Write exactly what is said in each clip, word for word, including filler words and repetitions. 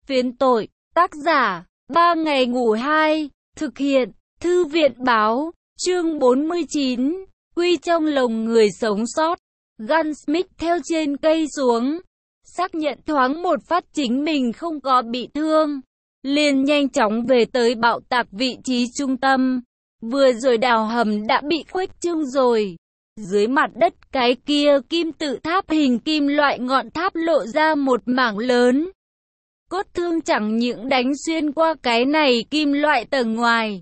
Phiến tội, tác giả, ba ngày ngủ hai, thực hiện, thư viện báo, chương bốn mươi chín, quy trong lồng người sống sót. Gunsmith theo trên cây xuống, xác nhận thoáng một phát chính mình không có bị thương, liền nhanh chóng về tới bạo tạc vị trí trung tâm. Vừa rồi đào hầm đã bị khuếch trương rồi. Dưới mặt đất cái kia kim tự tháp hình kim loại ngọn tháp lộ ra một mảng lớn. Cốt thương chẳng những đánh xuyên qua cái này kim loại tầng ngoài.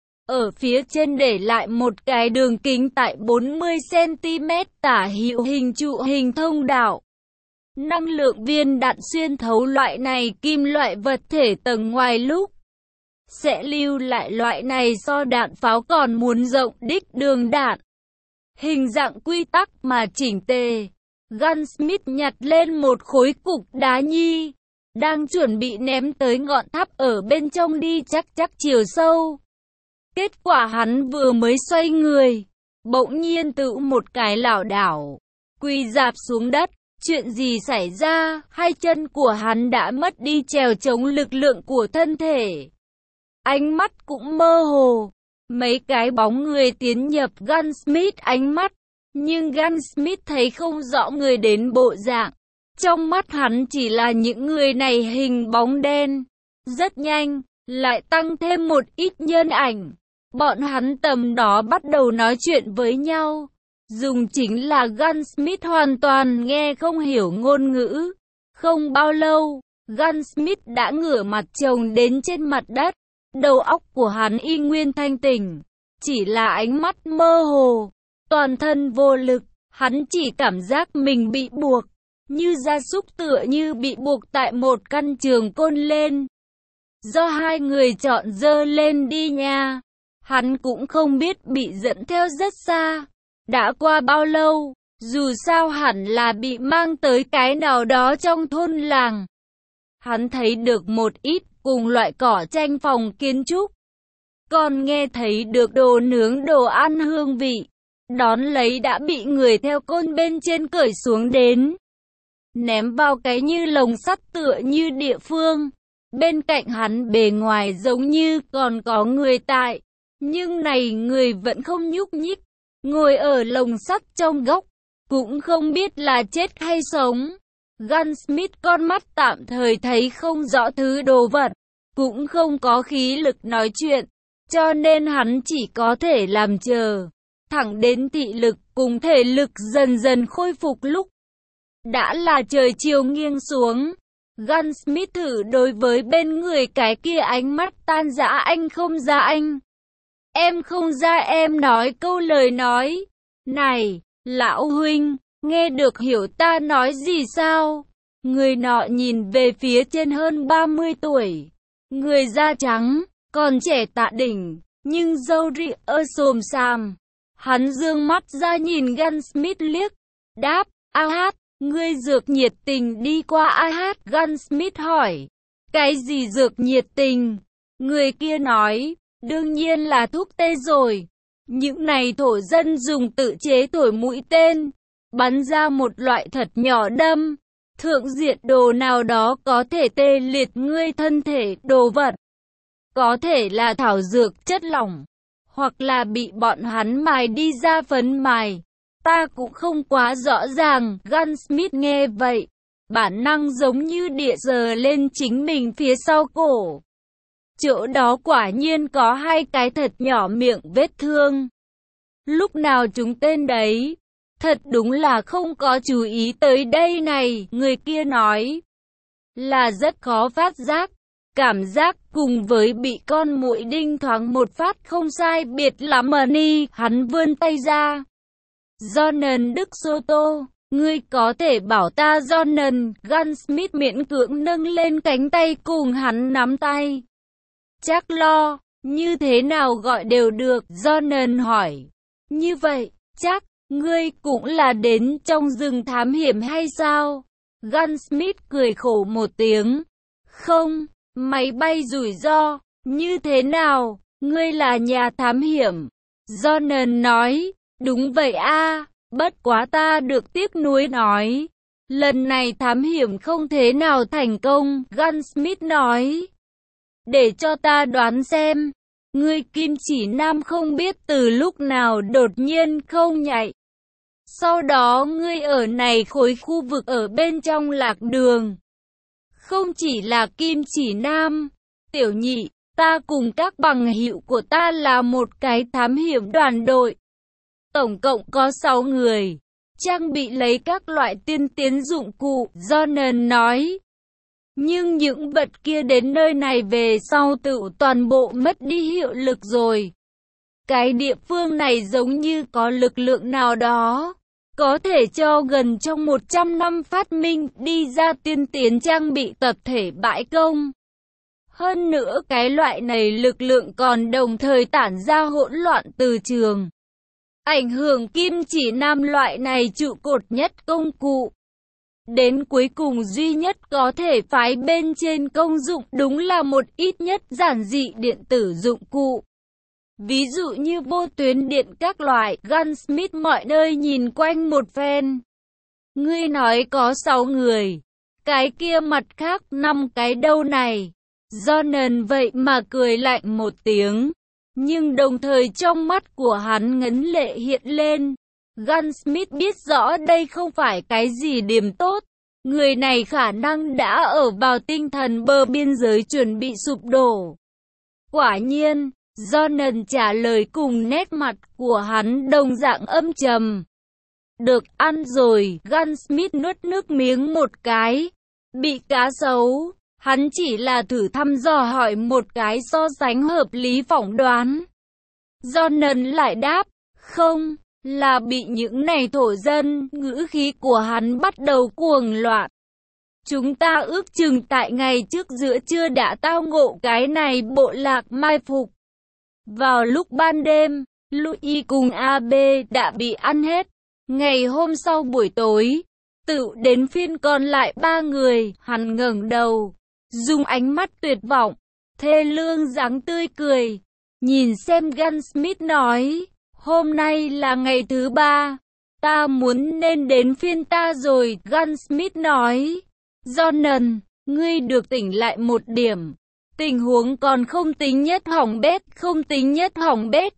Ở phía trên để lại một cái đường kính tại bốn mươi xăng ti mét tả hữu hình trụ hình thông đạo. Năng lượng viên đạn xuyên thấu loại này kim loại vật thể tầng ngoài lúc sẽ lưu lại loại này so đạn pháo còn muốn rộng đích đường đạn. Hình dạng quy tắc mà chỉnh tề. Gunsmith nhặt lên một khối cục đá nhi, đang chuẩn bị ném tới ngọn tháp ở bên trong đi chắc chắc chiều sâu. Kết quả hắn vừa mới xoay người, bỗng nhiên tự một cái lảo đảo, quỳ rạp xuống đất. Chuyện gì xảy ra? Hai chân của hắn đã mất đi trèo chống lực lượng của thân thể. Ánh mắt cũng mơ hồ. Mấy cái bóng người tiến nhập Gunsmith ánh mắt, nhưng Gunsmith thấy không rõ người đến bộ dạng. Trong mắt hắn chỉ là những người này hình bóng đen. Rất nhanh, lại tăng thêm một ít nhân ảnh. Bọn hắn tầm đó bắt đầu nói chuyện với nhau. Dùng chính là Gunsmith hoàn toàn nghe không hiểu ngôn ngữ. Không bao lâu, Gunsmith đã ngửa mặt chồng đến trên mặt đất. Đầu óc của hắn y nguyên thanh tỉnh, chỉ là ánh mắt mơ hồ, toàn thân vô lực. Hắn chỉ cảm giác mình bị buộc, như gia súc tựa như bị buộc tại một căn trường côn lên. Do hai người chọn dơ lên đi nha. Hắn cũng không biết bị dẫn theo rất xa. Đã qua bao lâu, dù sao hẳn là bị mang tới cái nào đó trong thôn làng. Hắn thấy được một ít cùng loại cỏ tranh phòng kiến trúc. Còn nghe thấy được đồ nướng đồ ăn hương vị. Đón lấy đã bị người theo côn bên trên cởi xuống đến. Ném vào cái như lồng sắt tựa như địa phương. Bên cạnh hắn bề ngoài giống như còn có người tại. Nhưng này người vẫn không nhúc nhích. Ngồi ở lồng sắt trong góc. Cũng không biết là chết hay sống. Gunsmith con mắt tạm thời thấy không rõ thứ đồ vật. Cũng không có khí lực nói chuyện. Cho nên hắn chỉ có thể làm chờ. Thẳng đến thị lực cùng thể lực dần dần khôi phục lúc. Đã là trời chiều nghiêng xuống. Gunsmith thử đối với bên người cái kia ánh mắt tan rã anh không ra anh. Em không ra em nói câu lời nói. Này, lão huynh, nghe được hiểu ta nói gì sao? Người nọ nhìn về phía trên hơn ba mươi tuổi. Người da trắng, còn trẻ tạ đỉnh, nhưng râu ria ơ xồm xàm. Hắn dương mắt ra nhìn Gunsmith liếc. Đáp, a hát, ngươi dược nhiệt tình đi qua a hát. Gunsmith hỏi. Cái gì dược nhiệt tình? Người kia nói. Đương nhiên là thuốc tê rồi. Những này thổ dân dùng tự chế thổi mũi tên, bắn ra một loại thật nhỏ đâm, thượng diện đồ nào đó có thể tê liệt ngươi thân thể đồ vật. Có thể là thảo dược chất lỏng, hoặc là bị bọn hắn mài đi ra phấn mài. Ta cũng không quá rõ ràng. Gunsmith nghe vậy, bản năng giống như địa giơ lên chính mình phía sau cổ. Chỗ đó quả nhiên có hai cái thật nhỏ miệng vết thương. Lúc nào chúng tên đấy? Thật đúng là không có chú ý tới đây này. Người kia nói. Là rất khó phát giác. Cảm giác cùng với bị con muỗi đinh thoáng một phát không sai biệt lắm mà ni. Hắn vươn tay ra. Jonan Đức Soto. Ngươi có thể bảo ta Jonan. Gunsmith miễn cưỡng nâng lên cánh tay cùng hắn nắm tay. Chắc lo, như thế nào gọi đều được. Jonan hỏi. Như vậy, chắc, ngươi cũng là đến trong rừng thám hiểm hay sao? Gunsmith cười khổ một tiếng. Không, máy bay rủi ro, như thế nào? Ngươi là nhà thám hiểm. Jonan nói. Đúng vậy a, bất quá ta được tiếc nuối nói. Lần này thám hiểm không thế nào thành công, Gunsmith nói. Để cho ta đoán xem. Ngươi kim chỉ nam không biết từ lúc nào đột nhiên không nhạy. Sau đó ngươi ở này khối khu vực ở bên trong lạc đường. Không chỉ là kim chỉ nam, tiểu nhị, ta cùng các bằng hữu của ta là một cái thám hiểm đoàn đội. Tổng cộng có sáu người, trang bị lấy các loại tiên tiến dụng cụ, Jonan nói. Nhưng những vật kia đến nơi này về sau tự toàn bộ mất đi hiệu lực rồi. Cái địa phương này giống như có lực lượng nào đó, có thể cho gần trong một trăm năm phát minh đi ra tiên tiến trang bị tập thể bãi công. Hơn nữa cái loại này lực lượng còn đồng thời tản ra hỗn loạn từ trường. Ảnh hưởng kim chỉ nam loại này trụ cột nhất công cụ. Đến cuối cùng duy nhất có thể phái bên trên công dụng đúng là một ít nhất giản dị điện tử dụng cụ. Ví dụ như vô tuyến điện các loại, Gunsmith mọi nơi nhìn quanh một phen. Ngươi nói có sáu người, cái kia mặt khác năm cái đâu này. Jonan vậy mà cười lạnh một tiếng, nhưng đồng thời trong mắt của hắn ngấn lệ hiện lên. Gunsmith biết rõ đây không phải cái gì điểm tốt. Người này khả năng đã ở vào tinh thần bờ biên giới chuẩn bị sụp đổ. Quả nhiên, Jonan trả lời cùng nét mặt của hắn đồng dạng âm trầm. Được ăn rồi, Gunsmith nuốt nước miếng một cái. Bị cá sấu, hắn chỉ là thử thăm dò hỏi một cái so sánh hợp lý phỏng đoán. Jonan lại đáp, không, là bị những này thổ dân, ngữ khí của hắn bắt đầu cuồng loạn. Chúng ta ước chừng tại ngày trước giữa trưa đã tao ngộ cái này bộ lạc mai phục. Vào lúc ban đêm, Louis cùng a bê đã bị ăn hết. Ngày hôm sau buổi tối, tự đến phiên còn lại ba người, hắn ngẩng đầu, dùng ánh mắt tuyệt vọng, thê lương dáng tươi cười, nhìn xem Gunsmith nói, hôm nay là ngày thứ ba, ta muốn nên đến phiên ta rồi, Gunsmith nói. Jonan, ngươi được tỉnh lại một điểm. Tình huống còn không tính nhất hỏng bét, không tính nhất hỏng bét.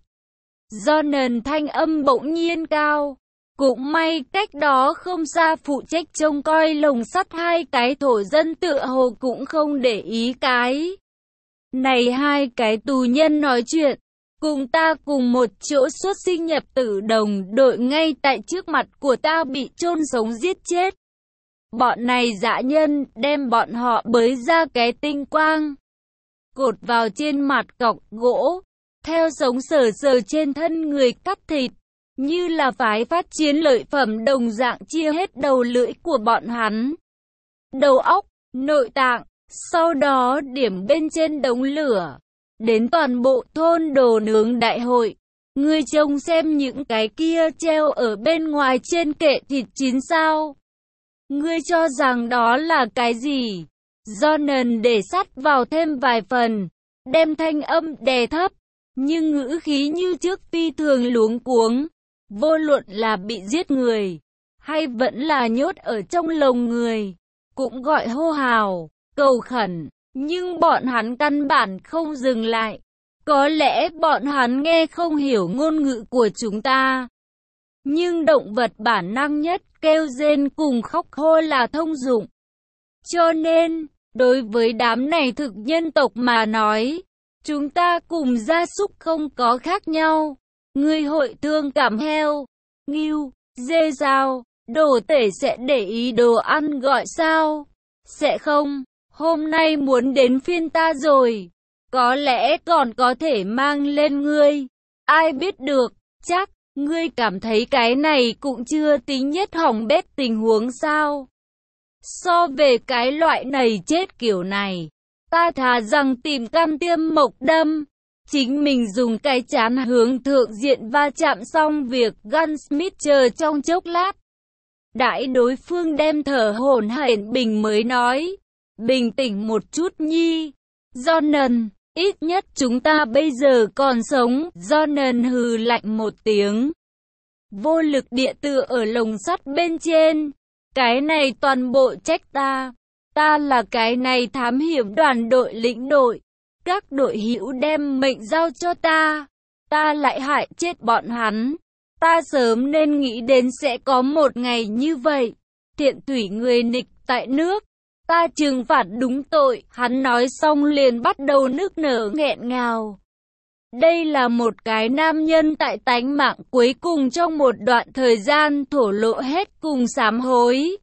Jonan thanh âm bỗng nhiên cao. Cũng may cách đó không xa phụ trách trông coi lồng sắt hai cái thổ dân tựa hồ cũng không để ý cái. Này hai cái tù nhân nói chuyện, cùng ta cùng một chỗ xuất sinh nhập tử đồng đội ngay tại trước mặt của ta bị chôn sống giết chết. Bọn này dã nhân đem bọn họ bới ra cái tinh quang, cột vào trên mặt cọc gỗ, theo sống sờ sờ trên thân người cắt thịt, như là phái phát chiến lợi phẩm đồng dạng chia hết đầu lưỡi của bọn hắn. Đầu óc, nội tạng, sau đó điểm bên trên đống lửa, đến toàn bộ thôn đồ nướng đại hội. Ngươi trông xem những cái kia treo ở bên ngoài trên kệ thịt chín sao. Ngươi cho rằng đó là cái gì? Jonan để sắt vào thêm vài phần, đem thanh âm đè thấp, nhưng ngữ khí như trước phi thường luống cuống. Vô luận là bị giết người, hay vẫn là nhốt ở trong lồng người, cũng gọi hô hào, cầu khẩn, nhưng bọn hắn căn bản không dừng lại. Có lẽ bọn hắn nghe không hiểu ngôn ngữ của chúng ta. Nhưng động vật bản năng nhất kêu rên cùng khóc hô là thông dụng. Cho nên, đối với đám này thực nhân tộc mà nói, chúng ta cùng gia súc không có khác nhau. Ngươi hội thương cảm heo, ngưu, dê sao, đồ tể sẽ để ý đồ ăn gọi sao? Sẽ không, hôm nay muốn đến phiên ta rồi, có lẽ còn có thể mang lên ngươi. Ai biết được, chắc, ngươi cảm thấy cái này cũng chưa tính nhất hỏng bét tình huống sao? So về cái loại này chết kiểu này, ta thà rằng tìm cam tiêm mộc đâm. Chính mình dùng cái chán hướng thượng diện va chạm xong việc, Gunsmith chờ trong chốc lát. Đãi đối phương đem thở hổn hển bình mới nói, bình tĩnh một chút nhi. Jonan, ít nhất chúng ta bây giờ còn sống. Jonan hừ lạnh một tiếng, vô lực địa tựa ở lồng sắt bên trên, Cái này toàn bộ trách ta. Ta là cái này thám hiểm đoàn đội lĩnh đội. Các đội hữu đem mệnh giao cho ta. Ta lại hại chết bọn hắn. Ta sớm nên nghĩ đến sẽ có một ngày như vậy. Thiện thủy người nghịch tại nước. Ta trừng phạt đúng tội. Hắn nói xong liền bắt đầu nức nở nghẹn ngào. Đây là một cái nam nhân tại tánh mạng cuối cùng trong một đoạn thời gian thổ lộ hết cùng sám hối.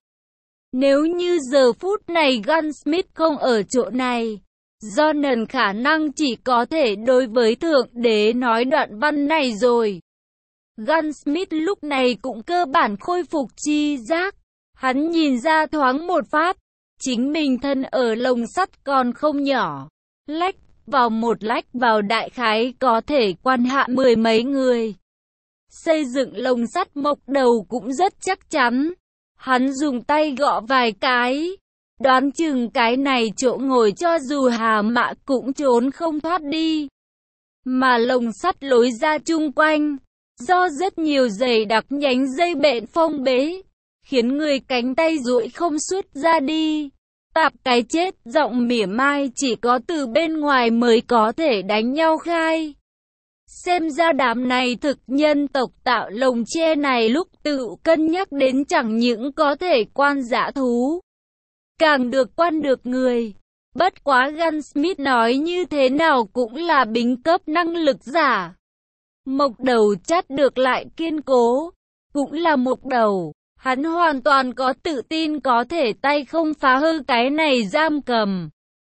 Nếu như giờ phút này Gunsmith không ở chỗ này, Jonan khả năng chỉ có thể đối với Thượng Đế nói đoạn văn này rồi. Gunsmith lúc này cũng cơ bản khôi phục chi giác. Hắn nhìn ra thoáng một phát, chính mình thân ở lồng sắt còn không nhỏ. Lách vào một lách vào đại khái có thể quan hạ mười mấy người. Xây dựng lồng sắt mộc đầu cũng rất chắc chắn. Hắn dùng tay gõ vài cái. Đoán chừng cái này chỗ ngồi cho dù Hà Mã cũng trốn không thoát đi. Mà lồng sắt lối ra chung quanh, do rất nhiều dày đặc nhánh dây bện phong bế, khiến người cánh tay duỗi không xuất ra đi. Tạp cái chết, giọng mỉa mai chỉ có từ bên ngoài mới có thể đánh nhau khai. Xem ra đám này thực nhân tộc tạo lồng tre này lúc tự cân nhắc đến chẳng những có thể quan dã thú, càng được quan được người. Bất quá Gunsmith nói như thế nào cũng là bính cấp năng lực giả. Mộc đầu chắt được lại kiên cố, cũng là mộc đầu. Hắn hoàn toàn có tự tin có thể tay không phá hư cái này giam cầm.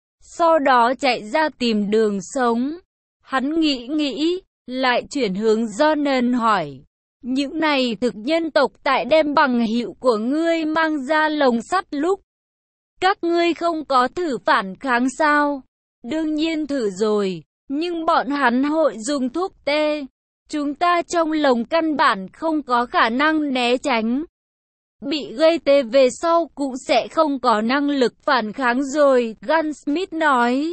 Sau đó chạy ra tìm đường sống. Hắn nghĩ nghĩ, lại chuyển hướng Jonan hỏi. Những này thực nhân tộc tại đem bằng hữu của ngươi mang ra lồng sắt lúc. Các ngươi không có thử phản kháng sao? Đương nhiên thử rồi, nhưng bọn hắn hội dùng thuốc tê. Chúng ta trong lồng căn bản không có khả năng né tránh. Bị gây tê về sau cũng sẽ không có năng lực phản kháng rồi, Gunsmith nói.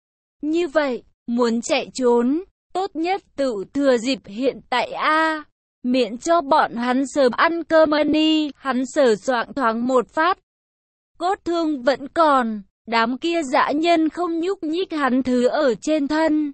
Như vậy, muốn chạy trốn, tốt nhất tự thừa dịp hiện tại a, miễn cho bọn hắn sớm ăn cơm đi. Hắn sờ soạng thoáng một phát. Cốt thương vẫn còn, đám kia dã nhân không nhúc nhích hắn thứ ở trên thân.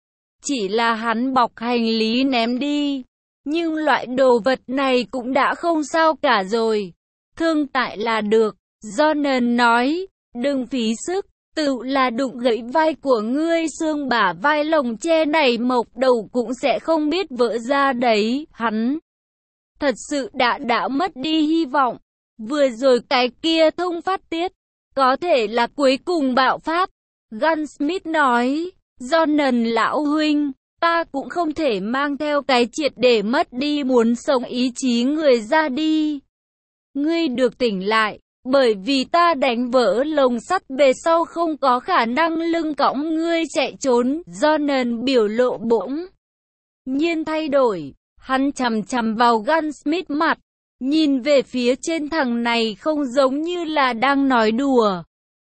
Chỉ là hắn bọc hành lý ném đi. Nhưng loại đồ vật này cũng đã không sao cả rồi. Thương tại là được, Jonan nói, đừng phí sức, tự là đụng gãy vai của ngươi, xương bả vai lồng tre này mộc đầu cũng sẽ không biết vỡ ra đấy. Hắn thật sự đã đã mất đi hy vọng. Vừa rồi cái kia thông phát tiết, có thể là cuối cùng bạo phát. Gunsmith nói, Jonan lão huynh, ta cũng không thể mang theo cái triệt để mất đi muốn sống ý chí người ra đi. Ngươi được tỉnh lại, bởi vì ta đánh vỡ lồng sắt về sau không có khả năng lưng cõng ngươi chạy trốn. Jonan biểu lộ bỗng nhiên thay đổi, hắn chằm chằm vào Gunsmith mặt, nhìn về phía trên thằng này không giống như là đang nói đùa.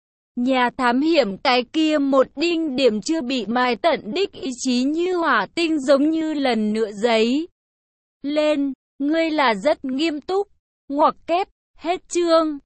Nhà thám hiểm cái kia một đinh điểm chưa bị mài tận đích ý chí như hỏa tinh giống như lần nữa giấy lên, ngươi là rất nghiêm túc. Ngoặc kép, hết chương.